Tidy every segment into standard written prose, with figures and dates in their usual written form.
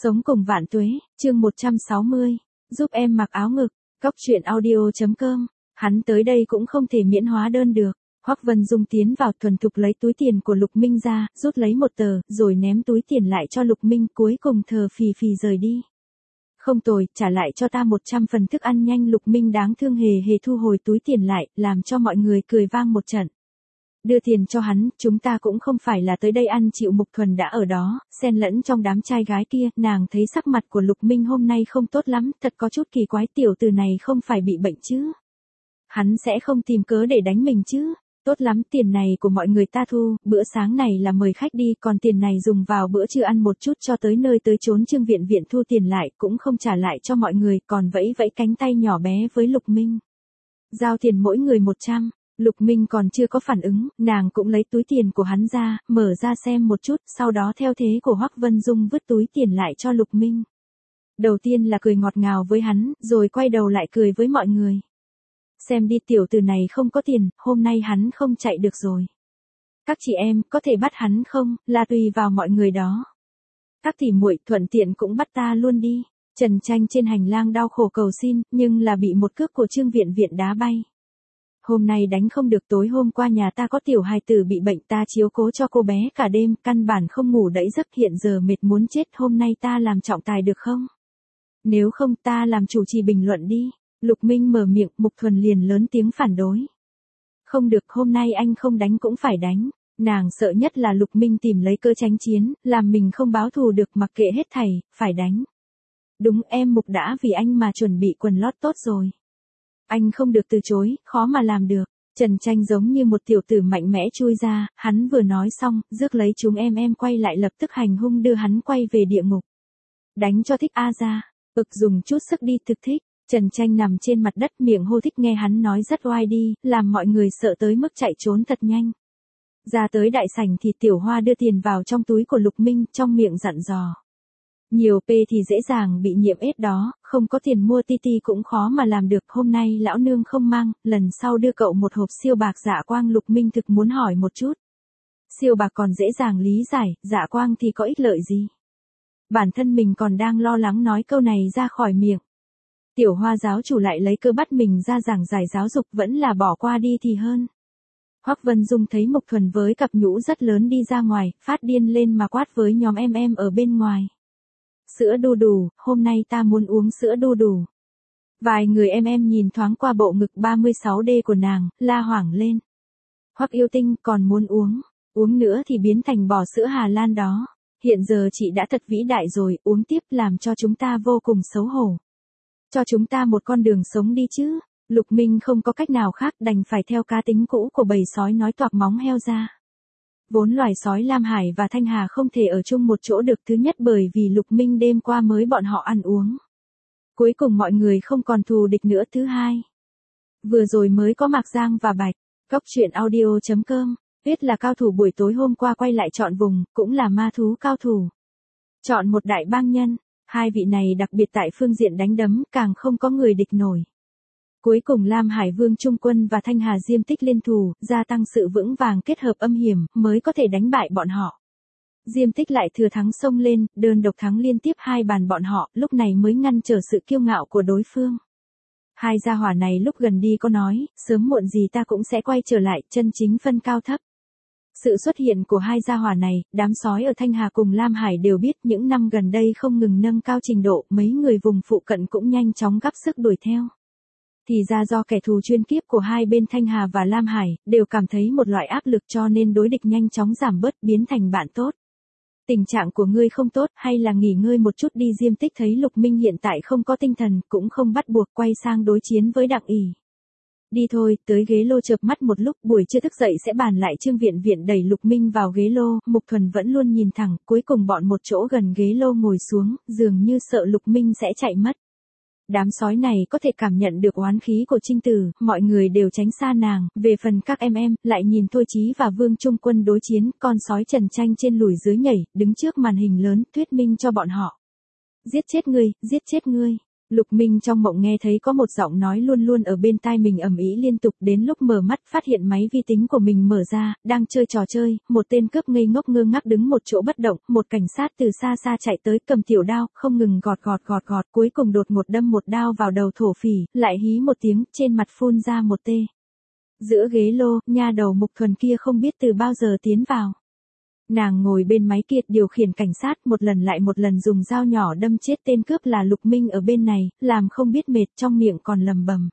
Sống cùng vạn tuế, chương 160, giúp em mặc áo ngực, cóc truyện audio.com, hắn tới đây cũng không thể miễn hóa đơn được. Hoắc Vân Dung tiến vào thuần thục lấy túi tiền của Lục Minh ra, rút lấy một tờ, rồi ném túi tiền lại cho Lục Minh, cuối cùng thờ phì phì rời đi. Không tồi, trả lại cho ta 100 phần thức ăn nhanh. Lục Minh đáng thương hề hề thu hồi túi tiền lại, làm cho mọi người cười vang một trận. Đưa tiền cho hắn, chúng ta cũng không phải là tới đây ăn chịu. Mục Thuần đã ở đó, xen lẫn trong đám trai gái kia, nàng thấy sắc mặt của Lục Minh hôm nay không tốt lắm, thật có chút kỳ quái, tiểu tử này không phải bị bệnh chứ? Hắn sẽ không tìm cớ để đánh mình chứ? Tốt lắm, tiền này của mọi người ta thu, bữa sáng này là mời khách đi, còn tiền này dùng vào bữa trưa ăn một chút cho tới nơi tới chốn. Trương Viện Viện thu tiền lại, cũng không trả lại cho mọi người, còn vẫy vẫy cánh tay nhỏ bé với Lục Minh. Giao tiền mỗi người 100. Lục Minh còn chưa có phản ứng, nàng cũng lấy túi tiền của hắn ra, mở ra xem một chút, sau đó theo thế của Hoắc Vân Dung vứt túi tiền lại cho Lục Minh. Đầu tiên là cười ngọt ngào với hắn, rồi quay đầu lại cười với mọi người. Xem đi, tiểu tử này không có tiền, hôm nay hắn không chạy được rồi. Các chị em, có thể bắt hắn không, là tùy vào mọi người đó. Các tỷ muội thuận tiện cũng bắt ta luôn đi. Trần Tranh trên hành lang đau khổ cầu xin, nhưng là bị một cước của Trương Viện Viện đá bay. Hôm nay đánh không được, tối hôm qua nhà ta có tiểu hài tử bị bệnh, ta chiếu cố cho cô bé cả đêm, căn bản không ngủ đẫy giấc, hiện giờ mệt muốn chết, hôm nay ta làm trọng tài được không? Nếu không ta làm chủ trì bình luận đi. Lục Minh mở miệng, Mục Thuần liền lớn tiếng phản đối. Không được, hôm nay anh không đánh cũng phải đánh. Nàng sợ nhất là Lục Minh tìm lấy cơ tranh chiến, làm mình không báo thù được, mặc kệ hết thảy, phải đánh. Đúng, em Mục đã vì anh mà chuẩn bị quần lót tốt rồi. Anh không được từ chối, khó mà làm được. Trần Tranh giống như một tiểu tử mạnh mẽ chui ra, hắn vừa nói xong, rước lấy chúng em quay lại lập tức hành hung đưa hắn quay về địa ngục. Đánh cho thích a ra, dùng chút sức đi, thực thích. Trần Tranh nằm trên mặt đất miệng hô thích, nghe hắn nói rất oai đi, làm mọi người sợ tới mức chạy trốn thật nhanh. Ra tới đại sảnh thì Tiểu Hoa đưa tiền vào trong túi của Lục Minh, trong miệng dặn dò. Nhiều p thì dễ dàng bị nhiễm AIDS đó, không có tiền mua ti cũng khó mà làm được, hôm nay lão nương không mang, lần sau đưa cậu một hộp siêu bạc. Dạ Quang Lục Minh thực muốn hỏi một chút. Siêu bạc còn dễ dàng lý giải, Dạ Quang thì có ích lợi gì? Bản thân mình còn đang lo lắng nói câu này ra khỏi miệng. Tiểu Hoa giáo chủ lại lấy cơ bắt mình ra giảng giải giáo dục, vẫn là bỏ qua đi thì hơn. Hoắc Vân Dung thấy Mục Thuần với cặp nhũ rất lớn đi ra ngoài, phát điên lên mà quát với nhóm em ở bên ngoài. Sữa đu đủ, hôm nay ta muốn uống sữa đu đủ. Vài người em nhìn thoáng qua bộ ngực 36D của nàng, la hoảng lên. Hoắc yêu tinh còn muốn uống nữa thì biến thành bò sữa Hà Lan đó. Hiện giờ chị đã thật vĩ đại rồi, uống tiếp làm cho chúng ta vô cùng xấu hổ. Cho chúng ta một con đường sống đi chứ. Lục Minh không có cách nào khác, đành phải theo cá tính cũ của bầy sói nói toạc móng heo ra. Vốn loài sói Lam Hải và Thanh Hà không thể ở chung một chỗ được, thứ nhất bởi vì Lục Minh đêm qua mới bọn họ ăn uống. Cuối cùng mọi người không còn thù địch nữa, thứ hai. Vừa rồi mới có Mạc Giang và Bạch, cóc truyện audio.com, biết là cao thủ buổi tối hôm qua quay lại chọn vùng, cũng là ma thú cao thủ. Chọn một đại bang nhân, hai vị này đặc biệt tại phương diện đánh đấm, càng không có người địch nổi. Cuối cùng Lam Hải Vương Trung Quân và Thanh Hà Diêm Tích liên thủ, gia tăng sự vững vàng kết hợp âm hiểm, mới có thể đánh bại bọn họ. Diêm Tích lại thừa thắng xông lên, đơn độc thắng liên tiếp hai bàn bọn họ, lúc này mới ngăn trở sự kiêu ngạo của đối phương. Hai gia hỏa này lúc gần đi có nói, sớm muộn gì ta cũng sẽ quay trở lại, chân chính phân cao thấp. Sự xuất hiện của hai gia hỏa này, đám sói ở Thanh Hà cùng Lam Hải đều biết, những năm gần đây không ngừng nâng cao trình độ, mấy người vùng phụ cận cũng nhanh chóng gấp sức đuổi theo. Thì ra do kẻ thù chuyên kiếp của hai bên Thanh Hà và Lam Hải, đều cảm thấy một loại áp lực cho nên đối địch nhanh chóng giảm bớt, biến thành bạn tốt. Tình trạng của ngươi không tốt, hay là nghỉ ngơi một chút đi. Diêm Tích thấy Lục Minh hiện tại không có tinh thần, cũng không bắt buộc, quay sang đối chiến với Đặng ỉ. Đi thôi, tới ghế lô chợp mắt một lúc, buổi trưa thức dậy sẽ bàn lại. Trương Viện Viện đẩy Lục Minh vào ghế lô, Mục Thuần vẫn luôn nhìn thẳng, cuối cùng bọn một chỗ gần ghế lô ngồi xuống, dường như sợ Lục Minh sẽ chạy mất. Đám sói này có thể cảm nhận được oán khí của Trinh Tử, mọi người đều tránh xa nàng, về phần các em, lại nhìn Thôi Chí và Vương Trung Quân đối chiến, con sói Trần Tranh trên lùi dưới nhảy, đứng trước màn hình lớn, thuyết minh cho bọn họ. Giết chết ngươi, giết chết ngươi. Lục Minh trong mộng nghe thấy có một giọng nói luôn luôn ở bên tai mình ầm ĩ liên tục, đến lúc mở mắt phát hiện máy vi tính của mình mở ra, đang chơi trò chơi, một tên cướp ngây ngốc ngơ ngác đứng một chỗ bất động, một cảnh sát từ xa xa chạy tới cầm tiểu đao, không ngừng gọt, cuối cùng đột ngột đâm một đao vào đầu thổ phỉ, lại hí một tiếng, trên mặt phun ra một tê. Giữa ghế lô, nha đầu Mục Thuần kia không biết từ bao giờ tiến vào. Nàng ngồi bên máy kiệt điều khiển cảnh sát, một lần lại một lần dùng dao nhỏ đâm chết tên cướp là Lục Minh ở bên này, làm không biết mệt, trong miệng còn lầm bầm.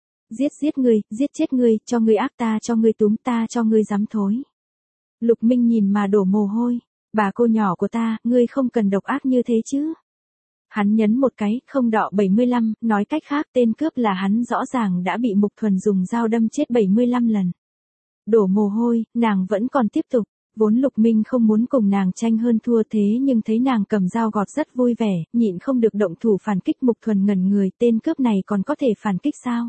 Giết ngươi, giết chết ngươi, cho ngươi ác ta cho ngươi túm ta cho ngươi dám thối. Lục Minh nhìn mà đổ mồ hôi, bà cô nhỏ của ta, ngươi không cần độc ác như thế chứ. Hắn nhấn một cái, không đọ 75, nói cách khác tên cướp là hắn rõ ràng đã bị Mục Thuần dùng dao đâm chết 75 lần. Đổ mồ hôi, nàng vẫn còn tiếp tục. Vốn Lục Minh không muốn cùng nàng tranh hơn thua thế nhưng thấy nàng cầm dao gọt rất vui vẻ, nhịn không được động thủ phản kích. Mục Thuần ngẩn người, tên cướp này còn có thể phản kích sao?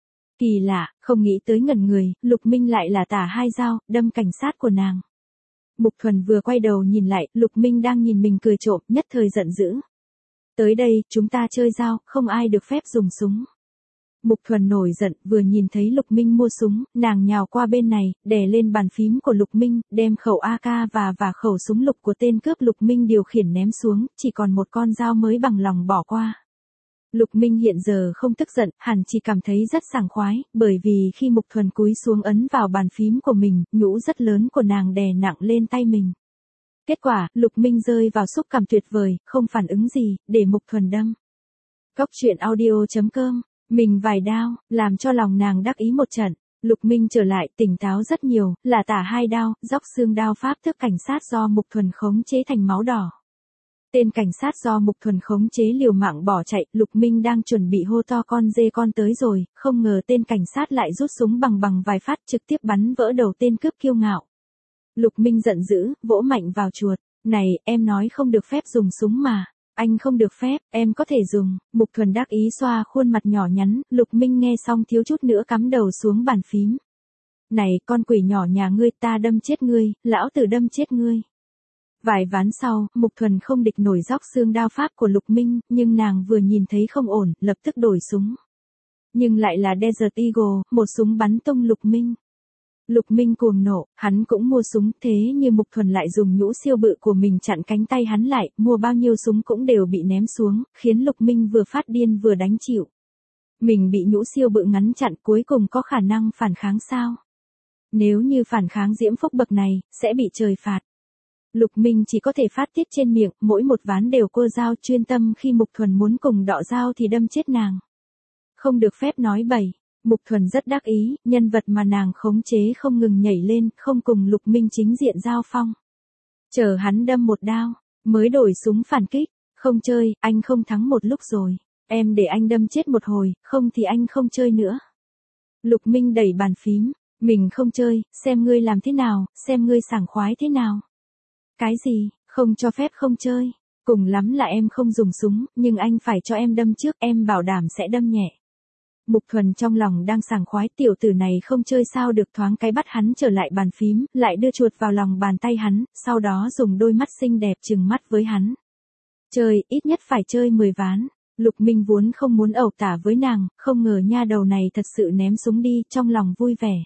Kỳ lạ, không nghĩ tới ngẩn người, Lục Minh lại là tả hai dao, đâm cảnh sát của nàng. Mục Thuần vừa quay đầu nhìn lại, Lục Minh đang nhìn mình cười trộm, nhất thời giận dữ. Tới đây, chúng ta chơi dao, không ai được phép dùng súng. Mục Thuần nổi giận, vừa nhìn thấy Lục Minh mua súng, nàng nhào qua bên này, đè lên bàn phím của Lục Minh, đem khẩu AK và khẩu súng lục của tên cướp Lục Minh điều khiển ném xuống, chỉ còn một con dao mới bằng lòng bỏ qua. Lục Minh hiện giờ không tức giận, hẳn chỉ cảm thấy rất sảng khoái, bởi vì khi Mục Thuần cúi xuống ấn vào bàn phím của mình, nhũ rất lớn của nàng đè nặng lên tay mình. Kết quả, Lục Minh rơi vào xúc cảm tuyệt vời, không phản ứng gì, để Mục Thuần đâm. Cóc truyện audio.com, mình vài đao, làm cho lòng nàng đắc ý một trận. Lục Minh trở lại, tỉnh táo rất nhiều, là tả hai đao, dóc xương đao pháp thức cảnh sát do Mục Thuần khống chế thành máu đỏ. Tên cảnh sát do Mục Thuần khống chế liều mạng bỏ chạy, Lục Minh đang chuẩn bị hô to con dê con tới rồi, không ngờ tên cảnh sát lại rút súng bằng vài phát trực tiếp bắn vỡ đầu tên cướp kiêu ngạo. Lục Minh giận dữ, vỗ mạnh vào chuột, này, em nói không được phép dùng súng mà. Anh không được phép, em có thể dùng. Mục Thuần đắc ý xoa khuôn mặt nhỏ nhắn, Lục Minh nghe xong thiếu chút nữa cắm đầu xuống bàn phím. Này, con quỷ nhỏ nhà ngươi, ta đâm chết ngươi, lão tử đâm chết ngươi. Vài ván sau, Mục Thuần không địch nổi dóc xương đao pháp của Lục Minh, nhưng nàng vừa nhìn thấy không ổn, lập tức đổi súng. Nhưng lại là Desert Eagle, một súng bắn tung Lục Minh. Lục Minh cuồng nộ, hắn cũng mua súng, thế nhưng Mục Thuần lại dùng nhũ siêu bự của mình chặn cánh tay hắn lại, mua bao nhiêu súng cũng đều bị ném xuống, khiến Lục Minh vừa phát điên vừa đánh chịu. Mình bị nhũ siêu bự ngắn chặn, cuối cùng có khả năng phản kháng sao? Nếu như phản kháng diễm phúc bậc này, sẽ bị trời phạt. Lục Minh chỉ có thể phát tiết trên miệng, mỗi một ván đều cua dao chuyên tâm, khi Mục Thuần muốn cùng đọ dao thì đâm chết nàng. Không được phép nói bậy. Mục Thuần rất đắc ý, nhân vật mà nàng khống chế không ngừng nhảy lên, không cùng Lục Minh chính diện giao phong. Chờ hắn đâm một đao, mới đổi súng phản kích, không chơi, anh không thắng một lúc rồi. Em để anh đâm chết một hồi, không thì anh không chơi nữa. Lục Minh đẩy bàn phím, mình không chơi, xem ngươi làm thế nào, xem ngươi sảng khoái thế nào. Cái gì, không cho phép không chơi, cùng lắm là em không dùng súng, nhưng anh phải cho em đâm trước, em bảo đảm sẽ đâm nhẹ. Mục Thuần trong lòng đang sảng khoái, tiểu tử này không chơi sao được, thoáng cái bắt hắn trở lại bàn phím, lại đưa chuột vào lòng bàn tay hắn, sau đó dùng đôi mắt xinh đẹp trừng mắt với hắn. Chơi, ít nhất phải chơi 10 ván. Lục Minh vốn không muốn ẩu tả với nàng, không ngờ nha đầu này thật sự ném súng đi, trong lòng vui vẻ.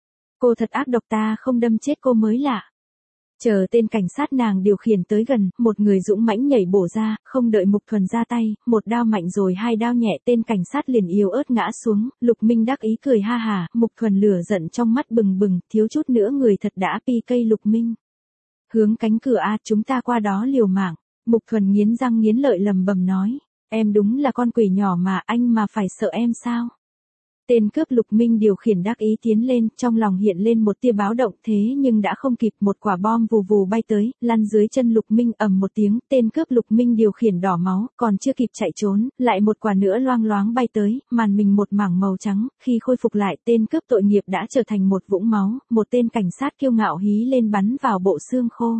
Cô thật ác độc, ta không đâm chết cô mới lạ. Chờ tên cảnh sát nàng điều khiển tới gần, một người dũng mãnh nhảy bổ ra, không đợi Mục Thuần ra tay, một đao mạnh rồi hai đao nhẹ, tên cảnh sát liền yếu ớt ngã xuống. Lục Minh đắc ý cười ha hà, Mục Thuần lửa giận trong mắt bừng bừng, thiếu chút nữa người thật đã PK Lục Minh. Hướng cánh cửa A, chúng ta qua đó liều mạng. Mục Thuần nghiến răng nghiến lợi lầm bầm nói, em đúng là con quỷ nhỏ mà, anh mà phải sợ em sao? Tên cướp Lục Minh điều khiển đắc ý tiến lên, trong lòng hiện lên một tia báo động, thế nhưng đã không kịp, một quả bom vù vù bay tới, lăn dưới chân Lục Minh, ầm một tiếng, tên cướp Lục Minh điều khiển đỏ máu, còn chưa kịp chạy trốn, lại một quả nữa loang loáng bay tới, màn mình một mảng màu trắng, khi khôi phục lại, tên cướp tội nghiệp đã trở thành một vũng máu, một tên cảnh sát kiêu ngạo hí lên bắn vào bộ xương khô.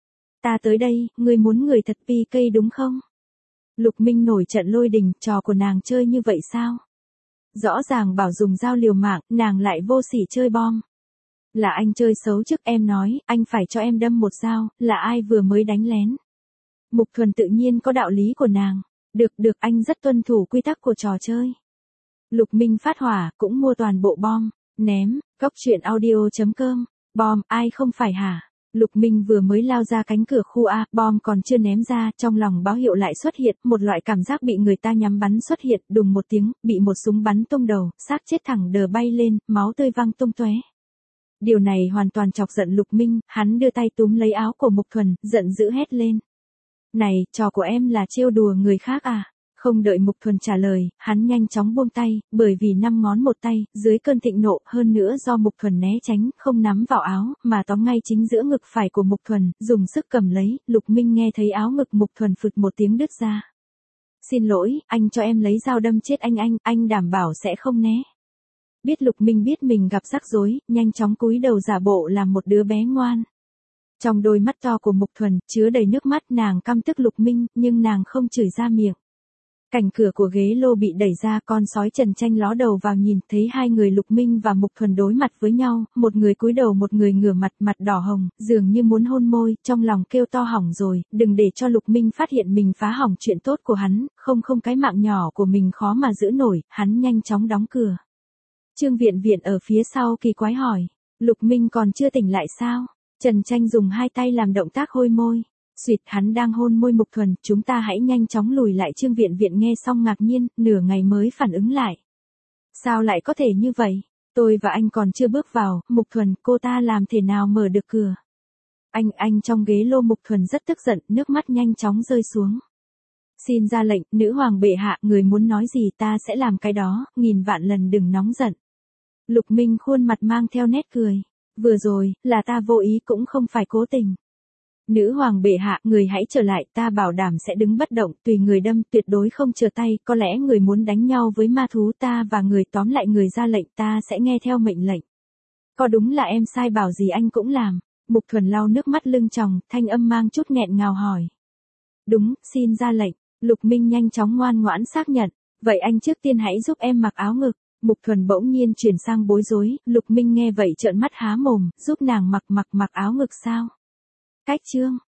Ta tới đây, ngươi muốn người thật PK đúng không? Lục Minh nổi trận lôi đình, trò của nàng chơi như vậy sao? Rõ ràng bảo dùng dao liều mạng, nàng lại vô sỉ chơi bom. Là anh chơi xấu trước, em nói, anh phải cho em đâm một dao, là ai vừa mới đánh lén. Mục Thuần tự nhiên có đạo lý của nàng. Được anh rất tuân thủ quy tắc của trò chơi. Lục Minh phát hỏa, cũng mua toàn bộ bom, ném, Cốc truyện audio.com, bom, ai không phải hả? Lục Minh vừa mới lao ra cánh cửa khu A, bom còn chưa ném ra, trong lòng báo hiệu lại xuất hiện, một loại cảm giác bị người ta nhắm bắn xuất hiện, đùng một tiếng, bị một súng bắn tung đầu, xác chết thẳng đờ bay lên, máu tươi văng tung tóe. Điều này hoàn toàn chọc giận Lục Minh, hắn đưa tay túm lấy áo của Mục Thuần, giận dữ hét lên. Này, trò của em là trêu đùa người khác à? Không đợi Mục Thuần trả lời, hắn nhanh chóng buông tay, bởi vì 5 ngón một tay, dưới cơn thịnh nộ, hơn nữa do Mục Thuần né tránh, không nắm vào áo, mà tóm ngay chính giữa ngực phải của Mục Thuần, dùng sức cầm lấy, Lục Minh nghe thấy áo ngực Mục Thuần phụt một tiếng đứt ra. Xin lỗi, anh cho em lấy dao đâm chết anh đảm bảo sẽ không né. Biết Lục Minh biết mình gặp rắc rối, nhanh chóng cúi đầu giả bộ làm một đứa bé ngoan. Trong đôi mắt to của Mục Thuần, chứa đầy nước mắt, nàng căm tức Lục Minh, nhưng nàng không chửi ra miệng. Cạnh cửa của ghế lô bị đẩy ra, con sói Trần Tranh ló đầu vào nhìn, thấy hai người Lục Minh và Mục Thuần đối mặt với nhau, một người cúi đầu một người ngửa mặt, mặt đỏ hồng, dường như muốn hôn môi, trong lòng kêu to hỏng rồi, đừng để cho Lục Minh phát hiện mình phá hỏng chuyện tốt của hắn, không cái mạng nhỏ của mình khó mà giữ nổi, hắn nhanh chóng đóng cửa. Trương Viện Viện ở phía sau kỳ quái hỏi, Lục Minh còn chưa tỉnh lại sao? Trần Tranh dùng hai tay làm động tác hôi môi. Xuyệt, hắn đang hôn môi Mục Thuần, chúng ta hãy nhanh chóng lùi lại. Trương Viện Viện nghe xong ngạc nhiên, nửa ngày mới phản ứng lại. Sao lại có thể như vậy? Tôi và anh còn chưa bước vào, Mục Thuần, cô ta làm thế nào mở được cửa? Anh trong ghế lô. Mục Thuần rất tức giận, nước mắt nhanh chóng rơi xuống. Xin ra lệnh, nữ hoàng bệ hạ, người muốn nói gì ta sẽ làm cái đó, nghìn vạn lần đừng nóng giận. Lục Minh khuôn mặt mang theo nét cười. Vừa rồi, là ta vô ý cũng không phải cố tình. Nữ hoàng bệ hạ, người hãy trở lại, ta bảo đảm sẽ đứng bất động, tùy người đâm, tuyệt đối không trở tay, có lẽ người muốn đánh nhau với ma thú, ta và người tóm lại người ra lệnh, ta sẽ nghe theo mệnh lệnh. Có đúng là em sai bảo gì anh cũng làm. Mục Thuần lau nước mắt lưng tròng, thanh âm mang chút nghẹn ngào hỏi. Đúng, xin ra lệnh. Lục Minh nhanh chóng ngoan ngoãn xác nhận, vậy anh trước tiên hãy giúp em mặc áo ngực. Mục Thuần bỗng nhiên chuyển sang bối rối, Lục Minh nghe vậy trợn mắt há mồm, giúp nàng mặc áo ngực sao? Cách chương